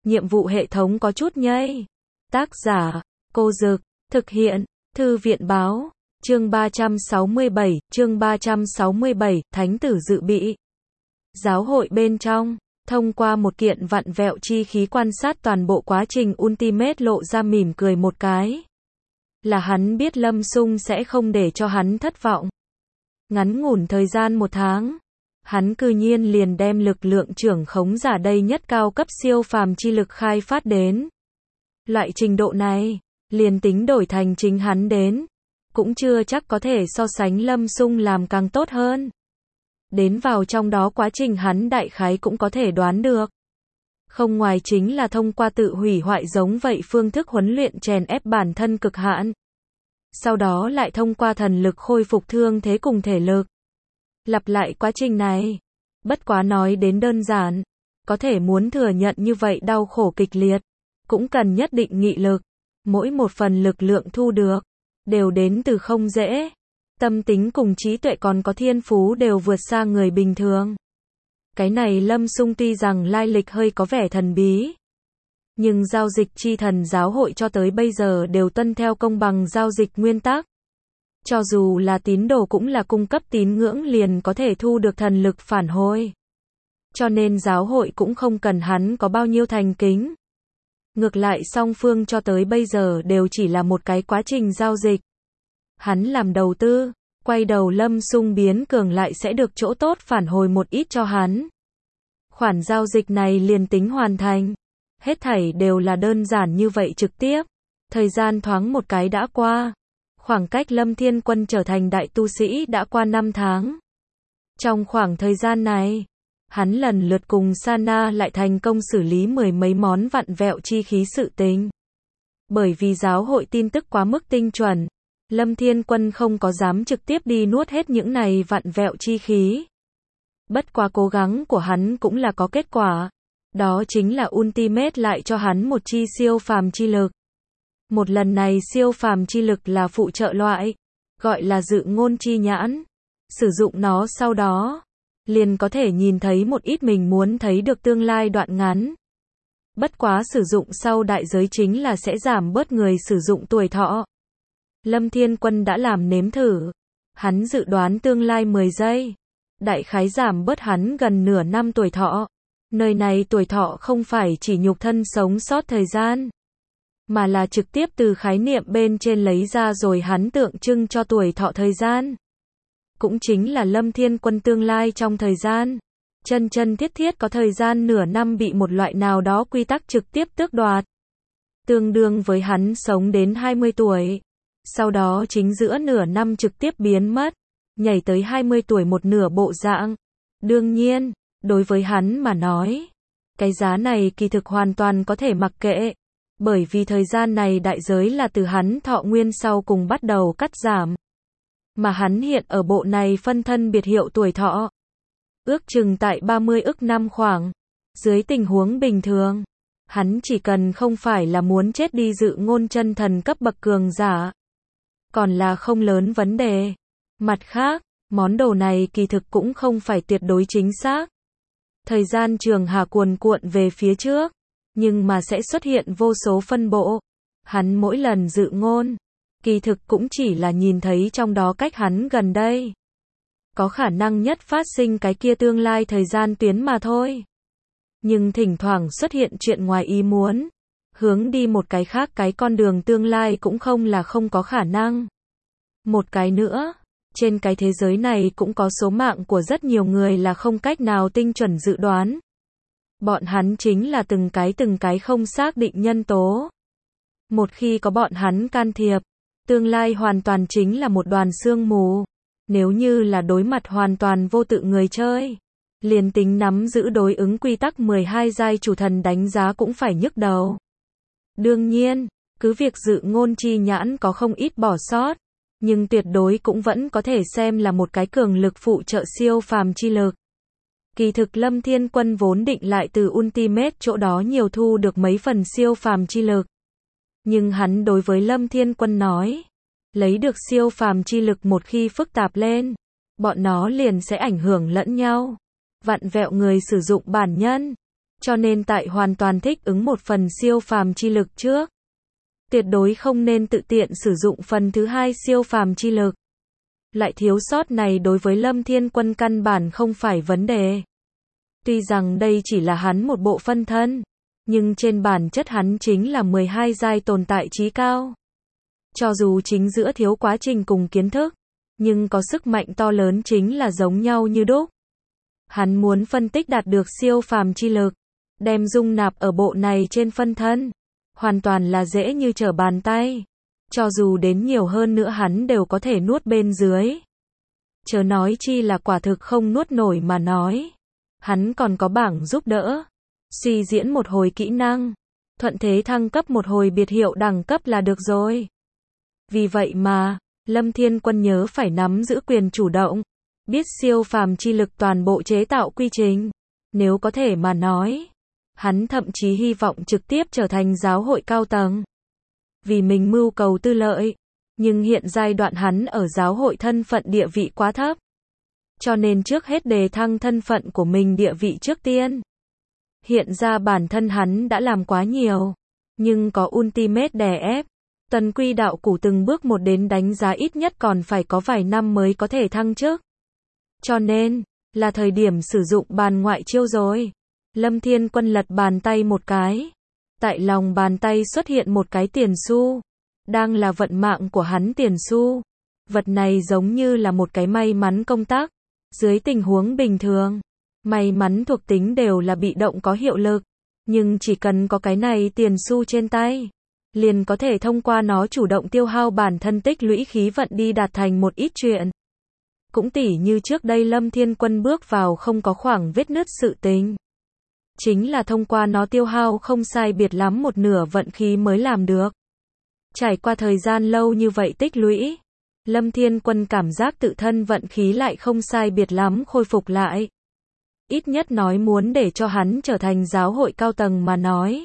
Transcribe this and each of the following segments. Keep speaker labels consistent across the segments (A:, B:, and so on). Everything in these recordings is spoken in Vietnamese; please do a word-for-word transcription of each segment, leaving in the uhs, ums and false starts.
A: nhiệm vụ hệ thống có chút nhây. Tác giả, Cô Dực, thực hiện, Thư viện báo, chương ba trăm sáu mươi bảy, chương ba trăm sáu mươi bảy, Thánh tử dự bị. Giáo hội bên trong, thông qua một kiện vặn vẹo chi khí quan sát toàn bộ quá trình Ultimate lộ ra mỉm cười một cái. Là hắn biết Lâm Sung sẽ không để cho hắn thất vọng. Ngắn ngủn thời gian một tháng, hắn cư nhiên liền đem lực lượng trưởng khống giả đây nhất cao cấp siêu phàm chi lực khai phát đến. Loại trình độ này, liền tính đổi thành chính hắn đến, cũng chưa chắc có thể so sánh Lâm Sung làm càng tốt hơn. Đến vào trong đó quá trình hắn đại khái cũng có thể đoán được. Không ngoài chính là thông qua tự hủy hoại giống vậy phương thức huấn luyện chèn ép bản thân cực hạn. Sau đó lại thông qua thần lực khôi phục thương thế cùng thể lực. Lặp lại quá trình này. Bất quá nói đến đơn giản. Có thể muốn thừa nhận như vậy đau khổ kịch liệt. Cũng cần nhất định nghị lực. Mỗi một phần lực lượng thu được. Đều đến từ không dễ. Tâm tính cùng trí tuệ còn có thiên phú đều vượt xa người bình thường. Cái này Lâm Sung tuy rằng lai lịch hơi có vẻ thần bí. Nhưng giao dịch chi thần giáo hội cho tới bây giờ đều tuân theo công bằng giao dịch nguyên tắc. Cho dù là tín đồ cũng là cung cấp tín ngưỡng liền có thể thu được thần lực phản hồi. Cho nên giáo hội cũng không cần hắn có bao nhiêu thành kính. Ngược lại song phương cho tới bây giờ đều chỉ là một cái quá trình giao dịch. Hắn làm đầu tư, quay đầu Lâm Sung biến cường lại sẽ được chỗ tốt phản hồi một ít cho hắn. Khoản giao dịch này liền tính hoàn thành. Hết thảy đều là đơn giản như vậy trực tiếp. Thời gian thoáng một cái đã qua. Khoảng cách Lâm Thiên Quân trở thành đại tu sĩ đã qua năm tháng. Trong khoảng thời gian này, hắn lần lượt cùng Sana lại thành công xử lý mười mấy món vặn vẹo chi khí sự tình. Bởi vì giáo hội tin tức quá mức tinh chuẩn, Lâm Thiên Quân không có dám trực tiếp đi nuốt hết những này vặn vẹo chi khí. Bất quá cố gắng của hắn cũng là có kết quả. Đó chính là Ultimate lại cho hắn một chi siêu phàm chi lực. Một lần này siêu phàm chi lực là phụ trợ loại, gọi là dự ngôn chi nhãn. Sử dụng nó sau đó, liền có thể nhìn thấy một ít mình muốn thấy được tương lai đoạn ngắn. Bất quá sử dụng sau đại giới chính là sẽ giảm bớt người sử dụng tuổi thọ. Lâm Thiên Quân đã làm nếm thử. Hắn dự đoán tương lai mười giây. Đại khái giảm bớt hắn gần nửa năm tuổi thọ. Nơi này tuổi thọ không phải chỉ nhục thân sống sót thời gian, mà là trực tiếp từ khái niệm bên trên lấy ra rồi hắn tượng trưng cho tuổi thọ thời gian. Cũng chính là Lâm Thiên Quân tương lai trong thời gian. Chân chân thiết thiết có thời gian nửa năm bị một loại nào đó quy tắc trực tiếp tước đoạt. Tương đương với hắn sống đến hai mươi tuổi. Sau đó chính giữa nửa năm trực tiếp biến mất. Nhảy tới hai mươi tuổi một nửa bộ dạng. Đương nhiên, đối với hắn mà nói, cái giá này kỳ thực hoàn toàn có thể mặc kệ. Bởi vì thời gian này đại giới là từ hắn thọ nguyên sau cùng bắt đầu cắt giảm. Mà hắn hiện ở bộ này phân thân biệt hiệu tuổi thọ. Ước chừng tại ba mươi ức năm khoảng. Dưới tình huống bình thường, hắn chỉ cần không phải là muốn chết đi dự ngôn chân thần cấp bậc cường giả. Còn là không lớn vấn đề. Mặt khác, món đồ này kỳ thực cũng không phải tuyệt đối chính xác. Thời gian trường hà cuồn cuộn về phía trước, nhưng mà sẽ xuất hiện vô số phân bộ. Hắn mỗi lần dự ngôn, kỳ thực cũng chỉ là nhìn thấy trong đó cách hắn gần đây. Có khả năng nhất phát sinh cái kia tương lai thời gian tuyến mà thôi. Nhưng thỉnh thoảng xuất hiện chuyện ngoài ý muốn, hướng đi một cái khác cái con đường tương lai cũng không là không có khả năng. Một cái nữa, trên cái thế giới này cũng có số mạng của rất nhiều người là không cách nào tinh chuẩn dự đoán. Bọn hắn chính là từng cái từng cái không xác định nhân tố. Một khi có bọn hắn can thiệp, tương lai hoàn toàn chính là một đoàn sương mù. Nếu như là đối mặt hoàn toàn vô tự người chơi, liền tính nắm giữ đối ứng quy tắc mười hai giai chủ thần đánh giá cũng phải nhức đầu. Đương nhiên, cứ việc dự ngôn chi nhãn có không ít bỏ sót, nhưng tuyệt đối cũng vẫn có thể xem là một cái cường lực phụ trợ siêu phàm chi lực. Kỳ thực Lâm Thiên Quân vốn định lại từ Ultimate chỗ đó nhiều thu được mấy phần siêu phàm chi lực. Nhưng hắn đối với Lâm Thiên Quân nói, lấy được siêu phàm chi lực một khi phức tạp lên, bọn nó liền sẽ ảnh hưởng lẫn nhau. Vặn vẹo người sử dụng bản nhân, Cho nên tại hoàn toàn thích ứng một phần siêu phàm chi lực trước, tuyệt đối không nên tự tiện sử dụng phần thứ hai siêu phàm chi lực. Lại thiếu sót này đối với Lâm Thiên Quân căn bản không phải vấn đề. Tuy rằng đây chỉ là hắn một bộ phân thân, nhưng trên bản chất hắn chính là mười hai giai tồn tại trí cao. Cho dù chính giữa thiếu quá trình cùng kiến thức, nhưng có sức mạnh to lớn chính là giống nhau như đúc. Hắn muốn phân tích đạt được siêu phàm chi lực, đem dung nạp ở bộ này trên phân thân, hoàn toàn là dễ như trở bàn tay. Cho dù đến nhiều hơn nữa hắn đều có thể nuốt bên dưới. Chớ nói chi là quả thực không nuốt nổi mà nói. Hắn còn có bảng giúp đỡ, suy diễn một hồi kỹ năng, thuận thế thăng cấp một hồi biệt hiệu đẳng cấp là được rồi. Vì vậy mà, Lâm Thiên Quân nhớ phải nắm giữ quyền chủ động, biết siêu phàm chi lực toàn bộ chế tạo quy trình. Nếu có thể mà nói, hắn thậm chí hy vọng trực tiếp trở thành giáo hội cao tầng. Vì mình mưu cầu tư lợi, nhưng hiện giai đoạn hắn ở giáo hội thân phận địa vị quá thấp. Cho nên trước hết đề thăng thân phận của mình địa vị trước tiên. Hiện ra bản thân hắn đã làm quá nhiều, nhưng có Ultimate đè ép, Tần Quy đạo củ từng bước một đến đánh giá ít nhất còn phải có vài năm mới có thể thăng chức. Cho nên, là thời điểm sử dụng bàn ngoại chiêu rồi. Lâm Thiên Quân lật bàn tay một cái. Tại lòng bàn tay xuất hiện một cái tiền xu. Đang là vận mạng của hắn tiền xu. Vật này giống như là một cái may mắn công tắc. Dưới tình huống bình thường, may mắn thuộc tính đều là bị động có hiệu lực. Nhưng chỉ cần có cái này tiền xu trên tay, liền có thể thông qua nó chủ động tiêu hao bản thân tích lũy khí vận đi đạt thành một ít chuyện. Cũng tỉ như trước đây Lâm Thiên Quân bước vào không có khoảng vết nứt sự tình. Chính là thông qua nó tiêu hao không sai biệt lắm một nửa vận khí mới làm được. Trải qua thời gian lâu như vậy tích lũy, Lâm Thiên Quân cảm giác tự thân vận khí lại không sai biệt lắm khôi phục lại. Ít nhất nói muốn để cho hắn trở thành giáo hội cao tầng mà nói.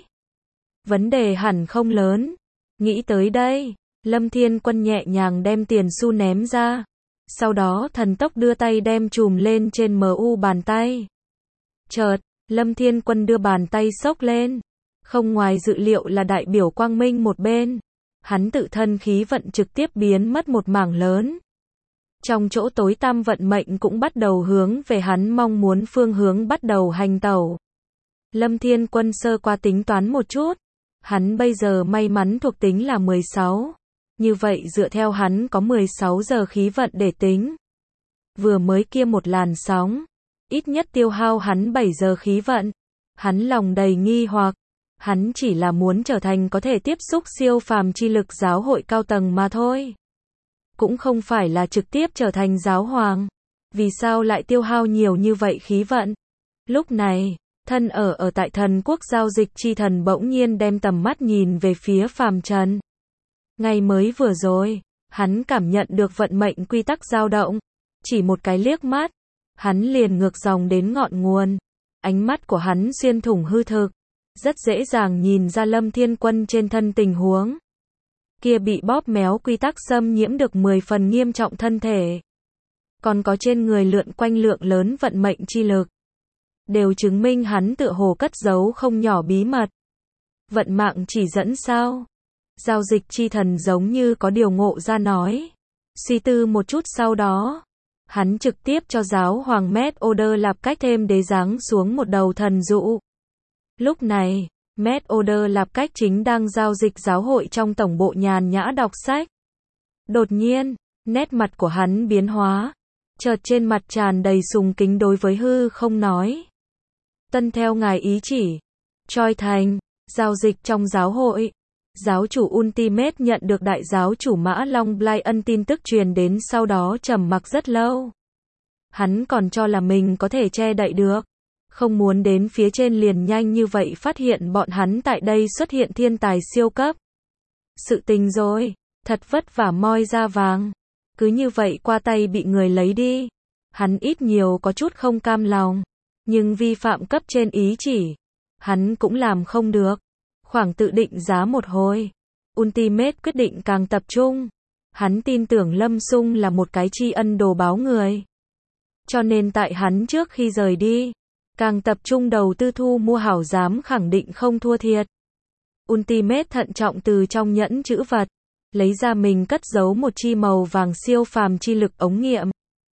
A: Vấn đề hẳn không lớn. Nghĩ tới đây, Lâm Thiên Quân nhẹ nhàng đem tiền xu ném ra. Sau đó thần tốc đưa tay đem chùm lên trên em u bàn tay. Chợt, Lâm Thiên Quân đưa bàn tay xốc lên. Không ngoài dự liệu là đại biểu quang minh một bên. Hắn tự thân khí vận trực tiếp biến mất một mảng lớn. Trong chỗ tối tăm vận mệnh cũng bắt đầu hướng về hắn mong muốn phương hướng bắt đầu hành tẩu. Lâm Thiên Quân sơ qua tính toán một chút. Hắn bây giờ may mắn thuộc tính là mười sáu. Như vậy dựa theo hắn có mười sáu giờ khí vận để tính. Vừa mới kia một làn sóng, ít nhất tiêu hao hắn bảy giờ khí vận. Hắn lòng đầy nghi hoặc. Hắn chỉ là muốn trở thành có thể tiếp xúc siêu phàm chi lực giáo hội cao tầng mà thôi. Cũng không phải là trực tiếp trở thành giáo hoàng. Vì sao lại tiêu hao nhiều như vậy khí vận? Lúc này, thân ở ở tại thần quốc giao dịch chi thần bỗng nhiên đem tầm mắt nhìn về phía phàm trần. Ngày mới vừa rồi, hắn cảm nhận được vận mệnh quy tắc dao động. Chỉ một cái liếc mắt, hắn liền ngược dòng đến ngọn nguồn. Ánh mắt của hắn xuyên thủng hư thực. Rất dễ dàng nhìn ra Lâm Thiên Quân trên thân tình huống. Kia bị bóp méo quy tắc xâm nhiễm được mười phần nghiêm trọng thân thể. Còn có trên người lượn quanh lượng lớn vận mệnh chi lực. Đều chứng minh hắn tựa hồ cất giấu không nhỏ bí mật. Vận mạng chỉ dẫn sao? Giao dịch chi thần giống như có điều ngộ ra nói. Suy tư một chút sau đó, hắn trực tiếp cho giáo hoàng Met Order Lạp Cách thêm đế giáng xuống một đầu thần dụ. Lúc này, Met Order Lạp Cách chính đang giao dịch giáo hội trong tổng bộ nhàn nhã đọc sách. Đột nhiên, nét mặt của hắn biến hóa. Chợt trên mặt tràn đầy sùng kính đối với hư không nói. Tân theo ngài ý chỉ. Choi thành, giao dịch trong giáo hội. Giáo chủ Ultimate nhận được đại giáo chủ Mã Long Blyon tin tức truyền đến sau đó trầm mặc rất lâu. Hắn còn cho là mình có thể che đậy được. Không muốn đến phía trên liền nhanh như vậy phát hiện bọn hắn tại đây xuất hiện thiên tài siêu cấp. Sự tình rồi, thật vất vả moi ra vàng. Cứ như vậy qua tay bị người lấy đi. Hắn ít nhiều có chút không cam lòng. Nhưng vi phạm cấp trên ý chỉ. Hắn cũng làm không được. Khoảng tự định giá một hồi. Ultimate quyết định càng tập trung. Hắn tin tưởng Lâm Sung là một cái tri ân đồ báo người. Cho nên tại hắn trước khi rời đi, càng tập trung đầu tư thu mua hảo dám khẳng định không thua thiệt. Ultimate thận trọng từ trong nhẫn trữ vật, lấy ra mình cất giấu một chi màu vàng siêu phàm chi lực ống nghiệm.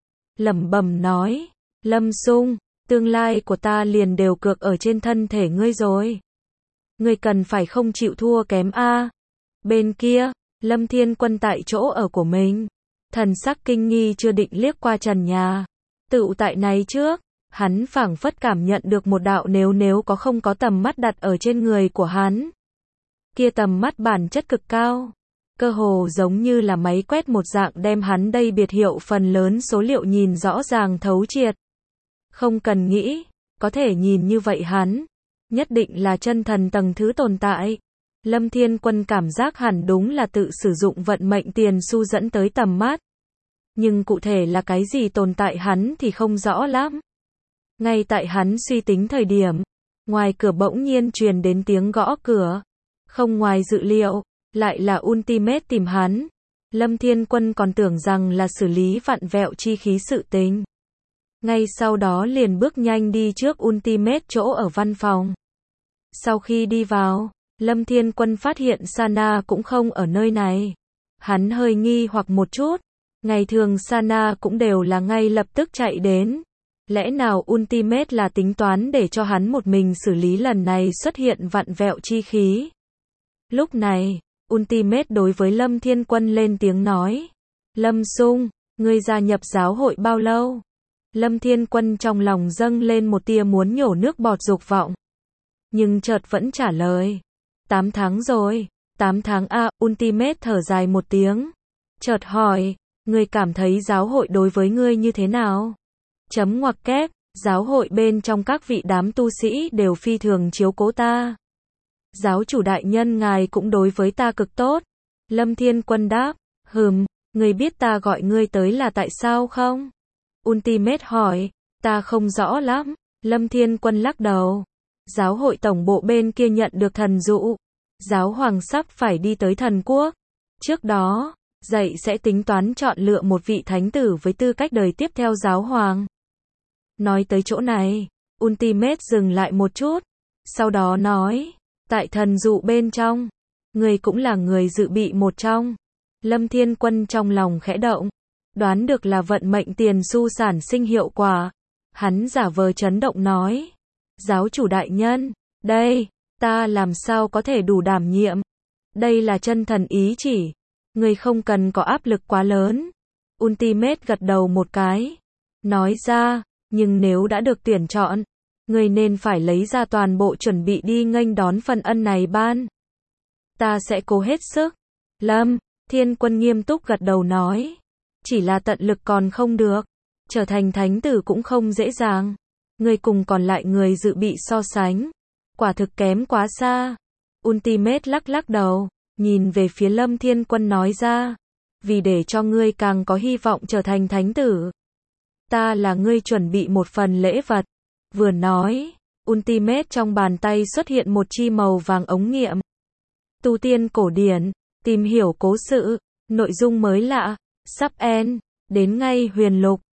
A: Lẩm bẩm nói, Lâm Sung, tương lai của ta liền đều cược ở trên thân thể ngươi rồi. Ngươi cần phải không chịu thua kém a. Bên kia, Lâm Thiên Quân tại chỗ ở của mình, thần sắc kinh nghi chưa định liếc qua trần nhà. Tựu tại này trước, hắn phảng phất cảm nhận được một đạo nếu nếu có không có tầm mắt đặt ở trên người của hắn. Kia tầm mắt bản chất cực cao, cơ hồ giống như là máy quét một dạng đem hắn đây biệt hiệu phần lớn số liệu nhìn rõ ràng thấu triệt. Không cần nghĩ, có thể nhìn như vậy hắn, nhất định là chân thần tầng thứ tồn tại. Lâm Thiên Quân cảm giác hẳn đúng là tự sử dụng vận mệnh tiền xu dẫn tới tầm mắt. Nhưng cụ thể là cái gì tồn tại hắn thì không rõ lắm. Ngay tại hắn suy tính thời điểm, ngoài cửa bỗng nhiên truyền đến tiếng gõ cửa. Không ngoài dự liệu, lại là Ultimate tìm hắn. Lâm Thiên Quân còn tưởng rằng là xử lý vặn vẹo chi khí sự tình. Ngay sau đó liền bước nhanh đi trước Ultimate chỗ ở văn phòng. Sau khi đi vào, Lâm Thiên Quân phát hiện Sana cũng không ở nơi này. Hắn hơi nghi hoặc một chút. Ngày thường Sana cũng đều là ngay lập tức chạy đến. Lẽ nào Ultimate là tính toán để cho hắn một mình xử lý lần này xuất hiện vặn vẹo chi khí? Lúc này, Ultimate đối với Lâm Thiên Quân lên tiếng nói. Lâm Sung, ngươi gia nhập giáo hội bao lâu? Lâm Thiên Quân trong lòng dâng lên một tia muốn nhổ nước bọt dục vọng. Nhưng chợt vẫn trả lời. tám tháng rồi. tám tháng a. Ultimate thở dài một tiếng. Chợt hỏi, ngươi cảm thấy giáo hội đối với ngươi như thế nào? Chấm ngoặc kép, giáo hội bên trong các vị đám tu sĩ đều phi thường chiếu cố ta. Giáo chủ đại nhân ngài cũng đối với ta cực tốt. Lâm Thiên Quân đáp, hừm, ngươi biết ta gọi ngươi tới là tại sao không? Ultimate hỏi, ta không rõ lắm. Lâm Thiên Quân lắc đầu. Giáo hội tổng bộ bên kia nhận được thần dụ. Giáo hoàng sắp phải đi tới thần quốc. Trước đó, dạy sẽ tính toán chọn lựa một vị thánh tử với tư cách đời tiếp theo giáo hoàng. Nói tới chỗ này, Ultimate dừng lại một chút. Sau đó nói, tại thần dụ bên trong, người cũng là người dự bị một trong. Lâm Thiên Quân trong lòng khẽ động, đoán được là vận mệnh tiền xu sản sinh hiệu quả. Hắn giả vờ chấn động nói, giáo chủ đại nhân, đây, ta làm sao có thể đủ đảm nhiệm. Đây là chân thần ý chỉ, người không cần có áp lực quá lớn. Ultimate gật đầu một cái, nói ra, nhưng nếu đã được tuyển chọn, người nên phải lấy ra toàn bộ chuẩn bị đi nghênh đón phần ân này ban. Ta sẽ cố hết sức. Lâm Thiên Quân nghiêm túc gật đầu nói, chỉ là tận lực còn không được, trở thành thánh tử cũng không dễ dàng. Người cùng còn lại người dự bị so sánh, quả thực kém quá xa. Ultimate lắc lắc đầu, nhìn về phía Lâm Thiên Quân nói ra, vì để cho ngươi càng có hy vọng trở thành thánh tử, ta là ngươi chuẩn bị một phần lễ vật. Vừa nói, Ultimate trong bàn tay xuất hiện một chi màu vàng ống nghiệm. Tu tiên cổ điển, tìm hiểu cố sự, nội dung mới lạ, sắp end, đến ngay huyền lục.